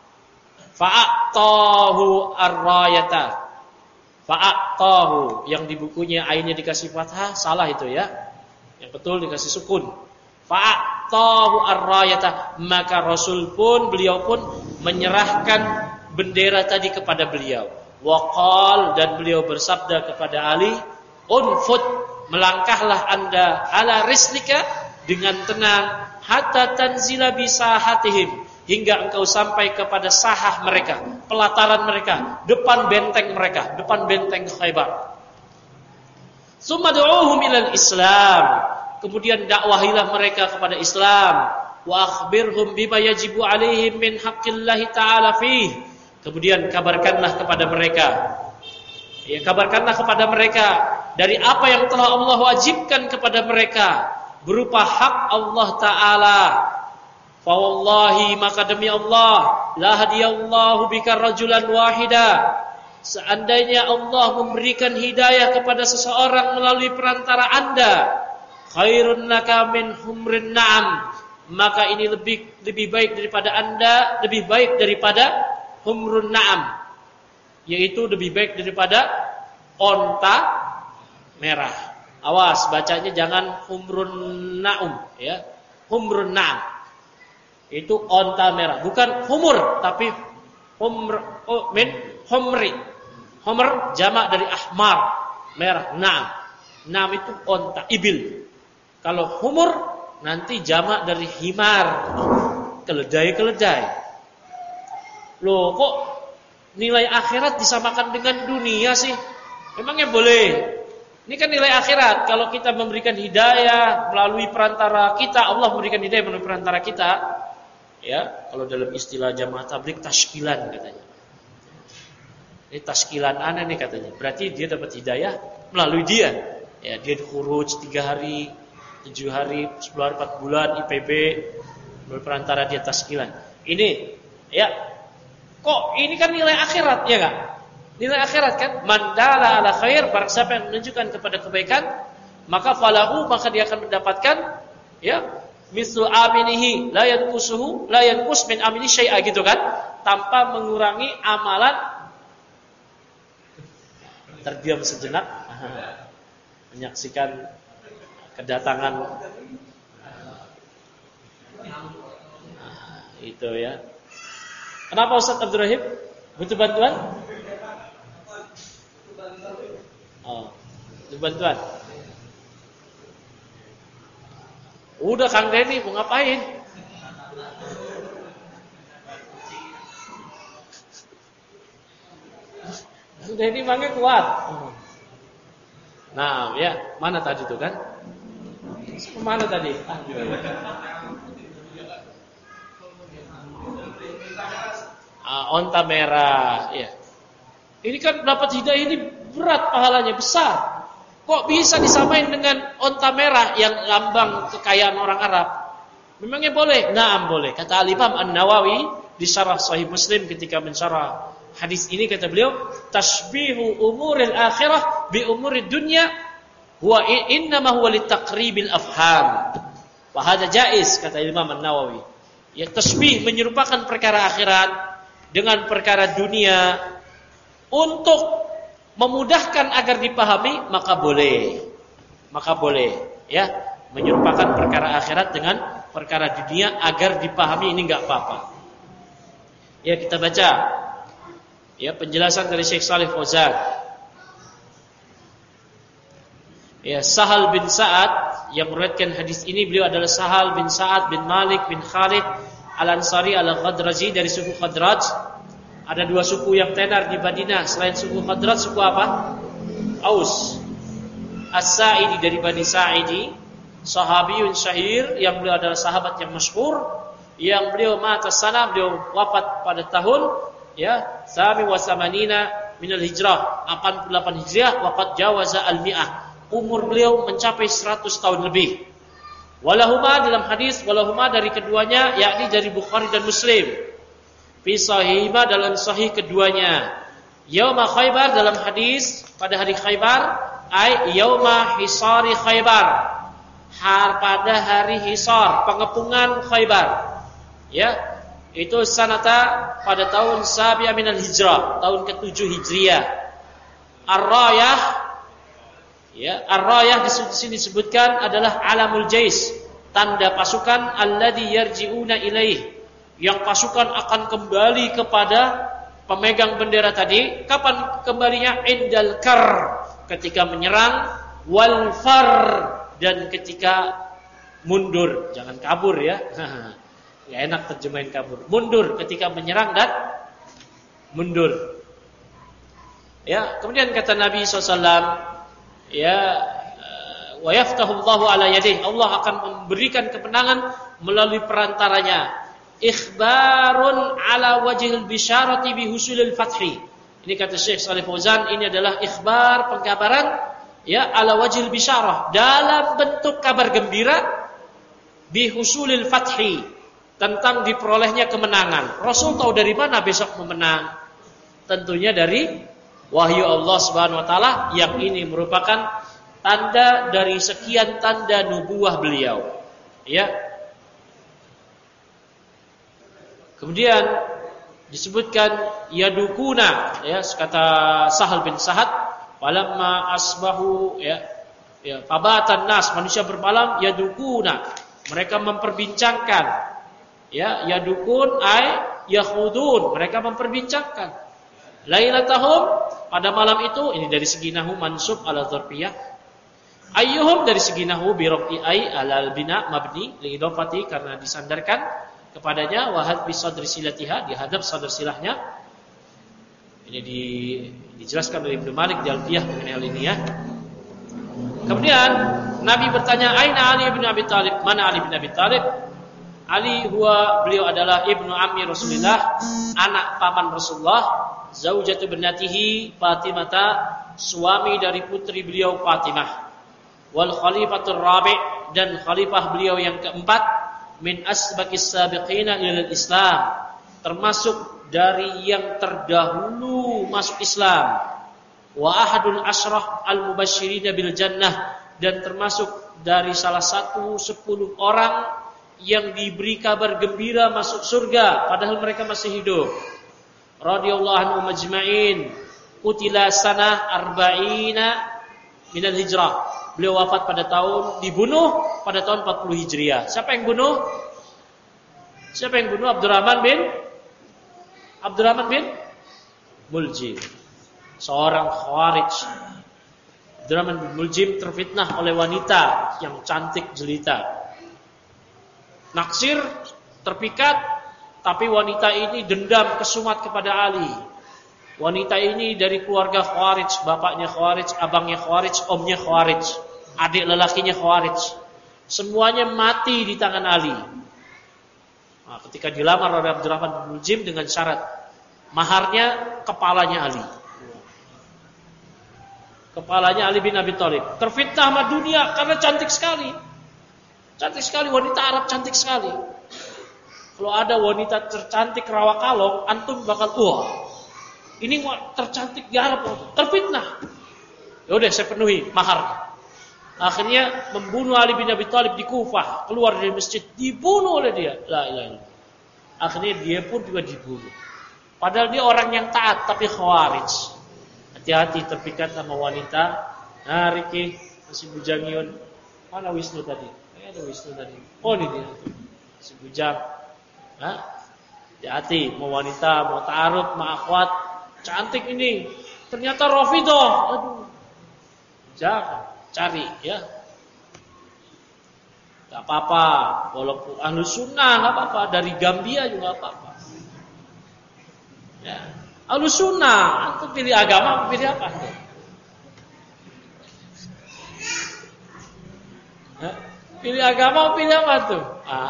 Fa'atahu ar-rayata. Fa'atahu, yang di bukunya ainnya dikasih fathah, salah itu ya. Yang betul dikasih sukun. Fa'atahu ar-rayata, maka Rasul pun, beliau pun menyerahkan bendera tadi kepada beliau. Waqal, dan beliau bersabda kepada Ali, unfut, melangkahlah anda ala rislika, dengan tenang, hatta tanzila bisahatihim, hingga engkau sampai kepada sahah mereka, pelataran mereka, depan benteng mereka, depan benteng Khaybar. Summa du'uhum ilal Islam, kemudian dakwahilah mereka kepada Islam. Wa akhbirhum bima yajibu alaihim min haqqillahi ta'ala fih, kemudian kabarkanlah kepada mereka, ya, kabarkanlah kepada mereka dari apa yang telah Allah wajibkan kepada mereka berupa hak Allah Ta'ala. Fa wallahi, maka demi Allah, la hadiyallahu bika rajulan wahida, seandainya Allah memberikan hidayah kepada seseorang melalui perantara anda, khairun laka min humrin na'am, maka ini lebih baik daripada anda, lebih baik daripada humrun na'am, yaitu lebih baik daripada onta merah. Awas bacanya jangan humrun na'um ya. Humrun na'am. Itu onta merah, bukan humur tapi humri. Humr jamak dari ahmar, merah, na'am. Na'am itu onta, ibil. Kalau humur nanti jamak dari himar, keledai. Loh kok nilai akhirat disamakan dengan dunia sih? Memangnya boleh? Ini kan nilai akhirat. Kalau kita memberikan hidayah melalui perantara kita, Allah memberikan hidayah melalui perantara kita. Ya, kalau dalam istilah jamaah tabligh tashkilan katanya. Ini tashkilan aneh nih katanya. Berarti dia dapat hidayah melalui dia. Ya, dia khuruj 3 hari, 7 hari, 10 hari, 4 bulan IPB melalui perantara dia tashkilan. Ini ya. Kok ini kan nilai akhirat ya enggak? Nilai akhirat kan, mandala ala khair, barang siapa yang menunjukkan kepada kebaikan, maka falahu, maka dia akan mendapatkan ya, mislu aminihi, la yanqus min amini syai'a gitu kan, tanpa mengurangi amalan. Terdiam sejenak menyaksikan kedatangan itu ya. Kenapa Ustaz Abdul Rahim? Butuh bantuan? Oh, butuh bantuan. Udah Kang Denny mau ngapain? Kang Denny mangga kuat. Nah, ya, mana tadi tuh kan? Mana tadi? Onta merah, ya. Ini kan dapat hidayah ini berat pahalanya, besar. Kok bisa disamain dengan onta merah yang lambang kekayaan orang Arab? Memangnya boleh? Naam boleh. Kata Al-Imam An-Nawawi di syarah Sahih Muslim ketika mensyarah hadis ini, kata beliau, tashbihu umuril akhirah bi umurid dunya huwa innama huwa litaqribil afham. Wa hadza jaiz, kata Imam An-Nawawi. Ya, tasbih menyerupakan perkara akhirat dengan perkara dunia untuk memudahkan agar dipahami, maka boleh ya, menyerupakan perkara akhirat dengan perkara dunia agar dipahami, ini enggak apa-apa. Ya, kita baca ya penjelasan dari Syekh Shalih Fauzan. Ya, Sahal bin Sa'ad yang meriwayatkan hadis ini, beliau adalah Sahal bin Sa'ad bin Malik bin Khalid Al-Ansari Al-Khadraji dari suku Khadraj. Ada 2 suku yang tenar di Madinah selain suku Khadraj, suku apa? Aus. As-Sa'idi dari Bani Sa'idi, sahabiyun syahir, yang beliau adalah sahabat yang masyhur, yang beliau mata sana, beliau wafat pada tahun ya Sami wa Samanina minal hijrah, 88 Hijriah, wafat jawaza al-mi'ah. Umur beliau mencapai 100 tahun lebih. Walahuma dalam hadis, walahuma dari keduanya, yakni dari Bukhari dan Muslim. Fi sahihima dalam sahih keduanya. Yauma Khaybar dalam hadis pada hari Khaybar, ai yauma hisari Khaybar. Pada hari hisar, pengepungan Khaybar. Ya, itu sanata pada tahun Sabi'a minal hijrah, tahun ke-7 Hijriah. Ar-Rayah, ya, Ar-Rayah di sini disebutkan adalah alamul jais, tanda pasukan alladzi yarji'una ilaih, yang pasukan akan kembali kepada pemegang bendera tadi. Kapan kembalinya? Indal kar, ketika menyerang, wal far, dan ketika mundur. Jangan kabur ya. Gak enak terjemahin kabur. Mundur ketika menyerang dan mundur. Ya, kemudian kata Nabi SAW, ya, wa yaftahullahu ala yadih, Allah akan memberikan kemenangan melalui perantaranya. Ikhbarun ala wajhil bisyarati bihusulil fathi. Ini kata Syekh Shalih Fauzan, ini adalah ikhbar, pengkabaran ya, ala wajhil bisyarah, dalam bentuk kabar gembira, bihusulil fathi, tentang diperolehnya kemenangan. Rasul tahu dari mana besok memenang? Tentunya dari wahyu Allah Subhanahu wa taala, yang ini merupakan tanda dari sekian tanda nubuwah beliau. Ya. Kemudian disebutkan yadukuna, ya, kata Sahal bin Sa'ad, walamma asbahu, ya, Ya, fabatan nas, manusia bermalam, yadukuna, mereka memperbincangkan. Ya, yadukun ay yakhudun, mereka memperbincangkan. Lailatahum, pada malam itu, ini dari segi nahwu mansub ala dzarfiyah. Ayyuhum dari segi nahwu bi rafi ay alal bina mabni li idafati, karena disandarkan kepadanya, wahad bi sadri silatiha, dihadap sadr silahnya. Ini dijelaskan oleh Ibnu Malik di Alfiyah mengenai hal ini ya. Kemudian Nabi bertanya, "Aina Ali bin Abi Thalib?" Mana Ali bin Abi Thalib? Ali beliau adalah ibnu ammi Rasulullah, anak paman Rasulullah, zaujatu bnatihi Fatimah, suami dari putri beliau Fatimah. Wal khalifatur rabi', dan khalifah beliau yang keempat, min asbaqis sabiqina ilal Islam, termasuk dari yang terdahulu masuk Islam. Wa ahadul asyrah al-mubasysyirina bil jannah, dan termasuk dari salah satu 10 orang yang diberi kabar gembira masuk surga padahal mereka masih hidup. Radhiyallahu anhum majma'in. Qutila sanah arba'ina minal hijrah. Beliau wafat dibunuh pada tahun 40 Hijriah. Siapa yang bunuh? Abdurrahman bin Muljim, seorang khawarij. Abdurrahman bin Muljim terfitnah oleh wanita yang cantik jelita. Naksir, terpikat, tapi wanita ini dendam kesumat kepada Ali. Wanita ini dari keluarga khawarij, bapaknya khawarij, abangnya khawarij, omnya khawarij, adik lelakinya khawarij. Semuanya mati di tangan Ali. Nah, ketika dilamar oleh Abdurrahman bin Muljim dengan syarat maharnya kepalanya Ali. Kepalanya Ali bin Abi Thalib. Terfitnah sama dunia karena cantik sekali. Cantik sekali, wanita Arab cantik sekali. Kalau ada wanita tercantik rawa kalong, antum bakal ini tercantik di Arab, terfitnah. Ya udah, saya penuhi maharnya. Akhirnya membunuh Ali bin Abi Thalib di Kufah, keluar dari masjid, dibunuh oleh dia. La ilaha illallah. Akhirnya dia pun juga dibunuh. Padahal dia orang yang taat tapi khawarij. Hati-hati terpikat sama wanita. Nah, Riki masih bujangion. Mana Wisnu tadi? Ada Wisnu tadi. Oh, ini dia. Si bujang. Hati-hati, mau wanita, mau ta'aruf, mau akhwat, cantik ini. Ternyata Rafidhah. Aduh. Jangan cari ya. Enggak apa-apa, walaupun Ahlus Sunnah enggak apa-apa, dari Gambia juga enggak apa-apa. Ya. Ahlus Sunnah, antum pilih agama, pilih apa? Pilih agama, pilih apa tuh?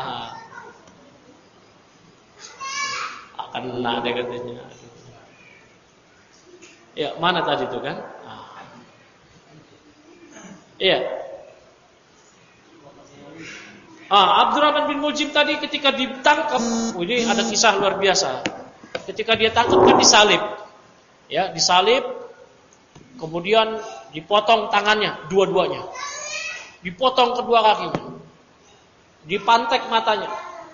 Akan ada katanya. Ya, mana tadi tuh kan? Iya. Abdurrahman bin Muljim tadi ketika ditangkap, ini ada kisah luar biasa. Ketika dia tangkap kan disalib. Ya, disalib. Kemudian dipotong tangannya dua-duanya. Dipotong kedua kakinya. Dipantek matanya.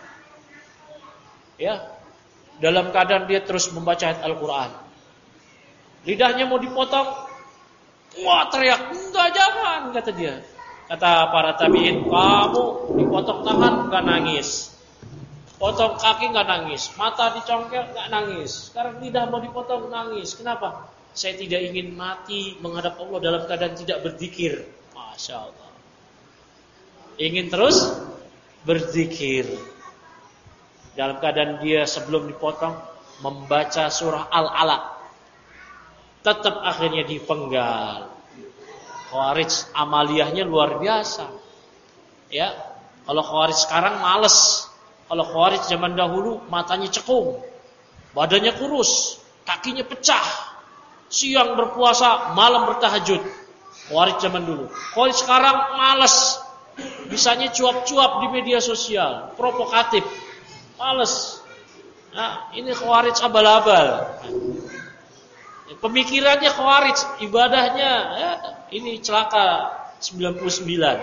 Ya. Dalam keadaan dia terus membaca ayat Al-Qur'an. Lidahnya mau dipotong. Wah, teriak, "Enggak, jangan," kata dia. Kata para tabi'in, "Kamu dipotong tangan enggak nangis. Potong kaki enggak nangis, mata dicongkel enggak nangis. Sekarang lidah mau dipotong nangis. Kenapa? Saya tidak ingin mati menghadap Allah dalam keadaan tidak berzikir." Masya Allah. Ingin terus berzikir. Dalam keadaan dia sebelum dipotong membaca surah Al-Alaq. Tetap akhirnya dipenggal. Khawarij amaliyahnya luar biasa. Ya, kalau khawarij sekarang males. Kalau khawarij zaman dahulu matanya cekung, badannya kurus, kakinya pecah. Siang berpuasa, malam bertahajud. Khawarij zaman dulu. Khawarij sekarang males. Bisanya cuap-cuap di media sosial, provokatif. Males. Nah, ini khawarij abal-abal. Pemikirannya khawarij, ibadahnya ya, ini celaka 99.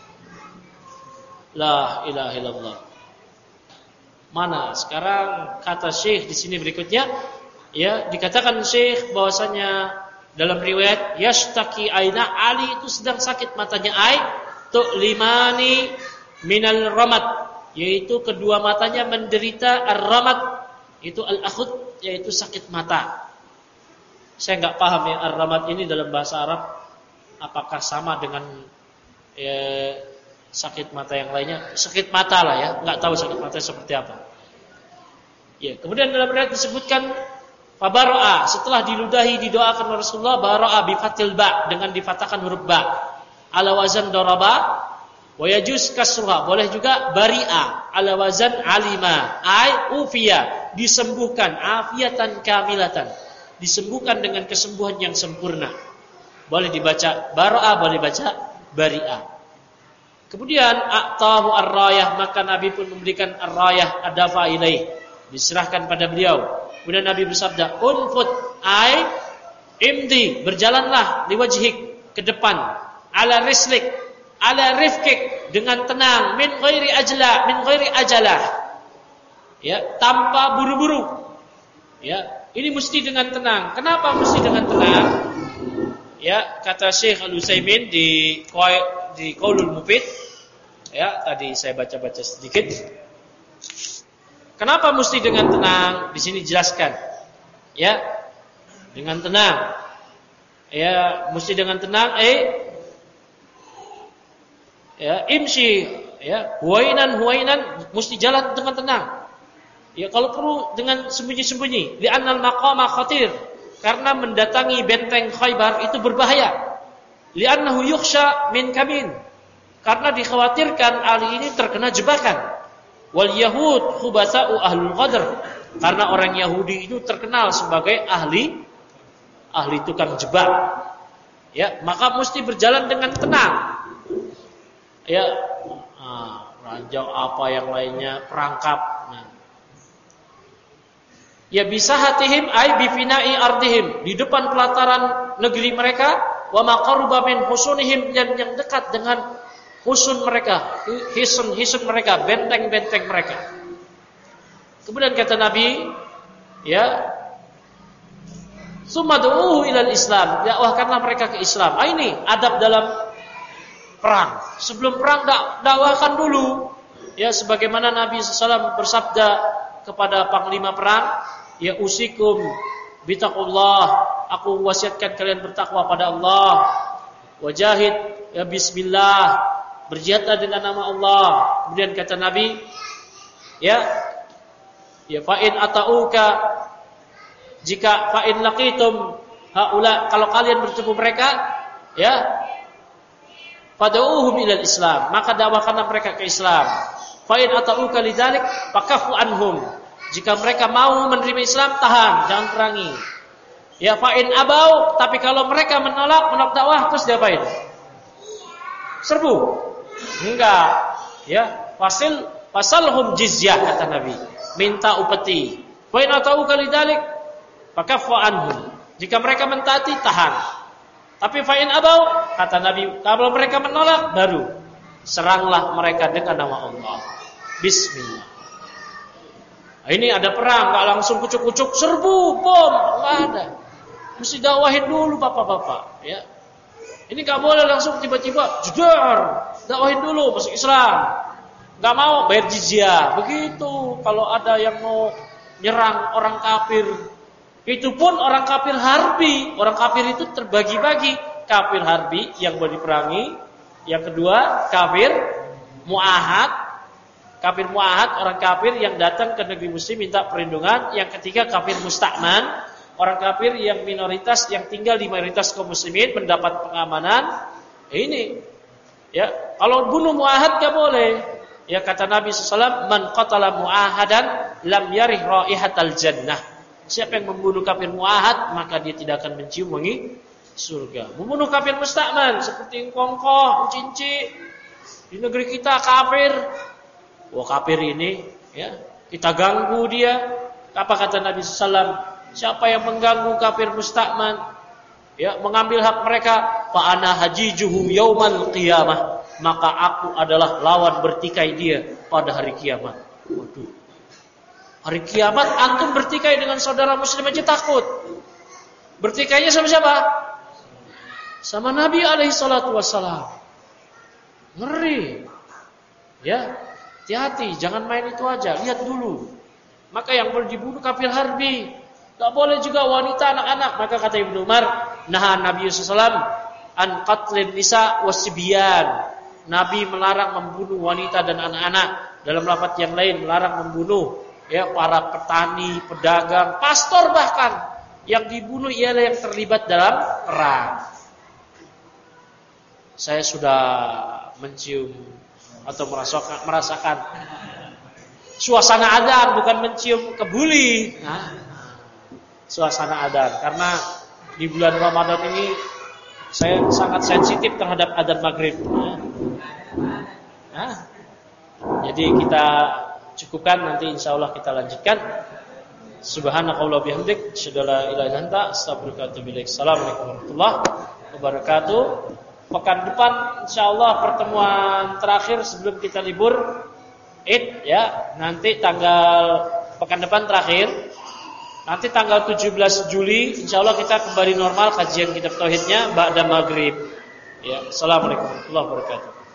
La ilaha illallah. Mana sekarang kata Syekh di sini berikutnya, ya, dikatakan Syekh bahwasanya Dalam riwayat yashtaki aina, Ali itu sedang sakit matanya, tu'limani minal ramat, yaitu kedua matanya menderita ar-ramat, itu al-akhud, yaitu sakit mata. Saya enggak paham ya ar-ramat ini dalam bahasa Arab apakah sama dengan sakit mata yang lainnya. Sakit mata lah ya, enggak tahu sakit mata seperti apa. Ya, kemudian dalam riwayat disebutkan fabaro'a, setelah diludahi didoakan Rasulullah, baro'a bi fathil ba, dengan difatahkan huruf ba, ala wazan daraba, wa yajuz kasruha, boleh juga bari'a ala wazan alima, ai ufiya, disembuhkan, afiatan kamilatan, disembuhkan dengan kesembuhan yang sempurna. Boleh dibaca baro'a, boleh baca bari'a. Kemudian a'tahu ar-rayah, maka Nabi pun memberikan ar-rayah, adafa ilaih, diserahkan pada beliau. Kemudian Nabi bersabda, unfut ai imdi, berjalanlah liwajhik, ke depan, ala rislik, ala rifkik, dengan tenang, min ghairi ajalah, ya, tanpa buru-buru. Ya, ini mesti dengan tenang. Kenapa mesti dengan tenang? Ya, kata Syekh Al-Utsaimin di Qaulul Mufid, ya, tadi saya baca-baca sedikit. Kenapa mesti dengan tenang? Di sini jelaskan. Ya. Dengan tenang. Ya, mesti dengan tenang, ya, imshi, ya, huwainan, mesti jalan dengan tenang. Ya, kalau perlu dengan sembunyi-sembunyi. Li'annal maqama khatir, karena mendatangi benteng Khaybar itu berbahaya. Li'annahu yukhsha min kamin, karena dikhawatirkan Ali ini terkena jebakan. Wal yahud khubasa'u ahlul qadr, karena orang Yahudi itu terkenal sebagai ahli tukang jebak. Ya, maka mesti berjalan dengan tenang. Ya, ranjau apa yang lainnya, perangkap. Nah. Ya, bisa hatihim ay bifina'i ardihim, di depan pelataran negeri mereka, wa maqaruba min husunihim, yang dekat dengan husun mereka, hisun mereka, benteng-benteng mereka. Kemudian kata Nabi, ya, summadu'uhu ilal Islam, dakwahkanlah mereka ke Islam. Ini adab dalam perang. Sebelum perang dakwahkan dulu. Ya, sebagaimana Nabi SAW bersabda kepada panglima perang, ya usikum bitaqullah, aku wasiatkan kalian bertakwa pada Allah. Wajahid, ya bismillah, berjihadlah dengan nama Allah. Kemudian kata Nabi, ya fa'in ata'uka, jika fa'in laqitum haula, kalau kalian bertemu mereka, ya fad'uuhum ilal Islam, maka dakwahkanlah mereka ke Islam. Fa'in ata'uka lidzalik fakafu anhum, jika mereka mau menerima Islam, tahan, jangan perangi. Ya fa'in abau, tapi kalau mereka menolak dakwah, terus diapain? Serbu? Enggak. Ya, fasalhum jizyah, kata Nabi, minta upeti. Fa'in ata'uka lidzalik fakafu anhum, jika mereka mentaati, tahan. Tapi fa'in abau, kata Nabi, kalau mereka menolak, baru seranglah mereka dengan nama Allah. Bismillah. Nah, ini ada perang, enggak langsung kucuk-kucuk serbu, bom, enggak ada. Mesti dakwahin dulu bapak-bapak, ya. Ini enggak boleh langsung tiba-tiba jedar, dakwahin dulu masuk Islam. Enggak mau bayar jizyah. Begitu kalau ada yang mau nyerang orang kafir. Itu pun orang kafir harbi. Orang kafir itu terbagi-bagi. Kafir harbi yang boleh diperangi. Yang kedua, kafir mu'ahad. Kafir mu'ahad, orang kafir yang datang ke negeri muslim minta perlindungan. Yang ketiga, kafir musta'man, orang kafir yang minoritas, yang tinggal di mayoritas kaum muslimin, mendapat pengamanan. Ini, ya, kalau bunuh mu'ahad gak boleh. Ya, kata Nabi SAW, man qatala mu'ahadan lam yarih raihatal jannah. Siapa yang membunuh kafir mu'ahad, maka dia tidak akan mencium wangi surga. Membunuh kafir musta'man seperti Kongkoh, Cinci, di negeri kita kafir. Wah, kafir ini, ya, kita ganggu dia. Apa kata Nabi SAW? Siapa yang mengganggu kafir musta'man, ya, mengambil hak mereka, fa ana hajijuhu yaumal qiyamah, maka aku adalah lawan bertikai dia pada hari kiamat. Waduh. Hari kiamat antum bertikai dengan saudara muslim aja takut. Bertikainya sama siapa? Sama Nabi alaihi salatu wassalam. Ngeri. Ya, hati-hati, jangan main itu aja, lihat dulu. Maka yang boleh dibunuh kafir harbi. Tak boleh juga wanita, anak-anak. Maka kata Ibnu Umar, nahan Nabi SAW an qatlin nisa wasibyan. Nabi melarang membunuh wanita dan anak-anak. Dalam lafaz yang lain melarang membunuh ya para petani, pedagang, pastor bahkan. Yang dibunuh ialah yang terlibat dalam perang. Saya sudah mencium atau merasakan suasana adzan, bukan mencium kebuli. Suasana adzan, karena di bulan Ramadan ini saya sangat sensitif terhadap adzan maghrib. Jadi kita cukupkan, nanti insya Allah kita lanjutkan. Subhanakallahumma bihamdik, asyhadu an la ilaha illa anta, astaghfiruka wa atubu ilaik. Assalamualaikum warahmatullahi wabarakatuh. Pekan depan insyaallah pertemuan terakhir sebelum kita libur Id ya. Nanti pekan depan terakhir. Nanti tanggal 17 Juli insyaallah kita kembali normal kajian kitab tauhidnya ba'da maghrib. Ya, assalamualaikum warahmatullahi wabarakatuh.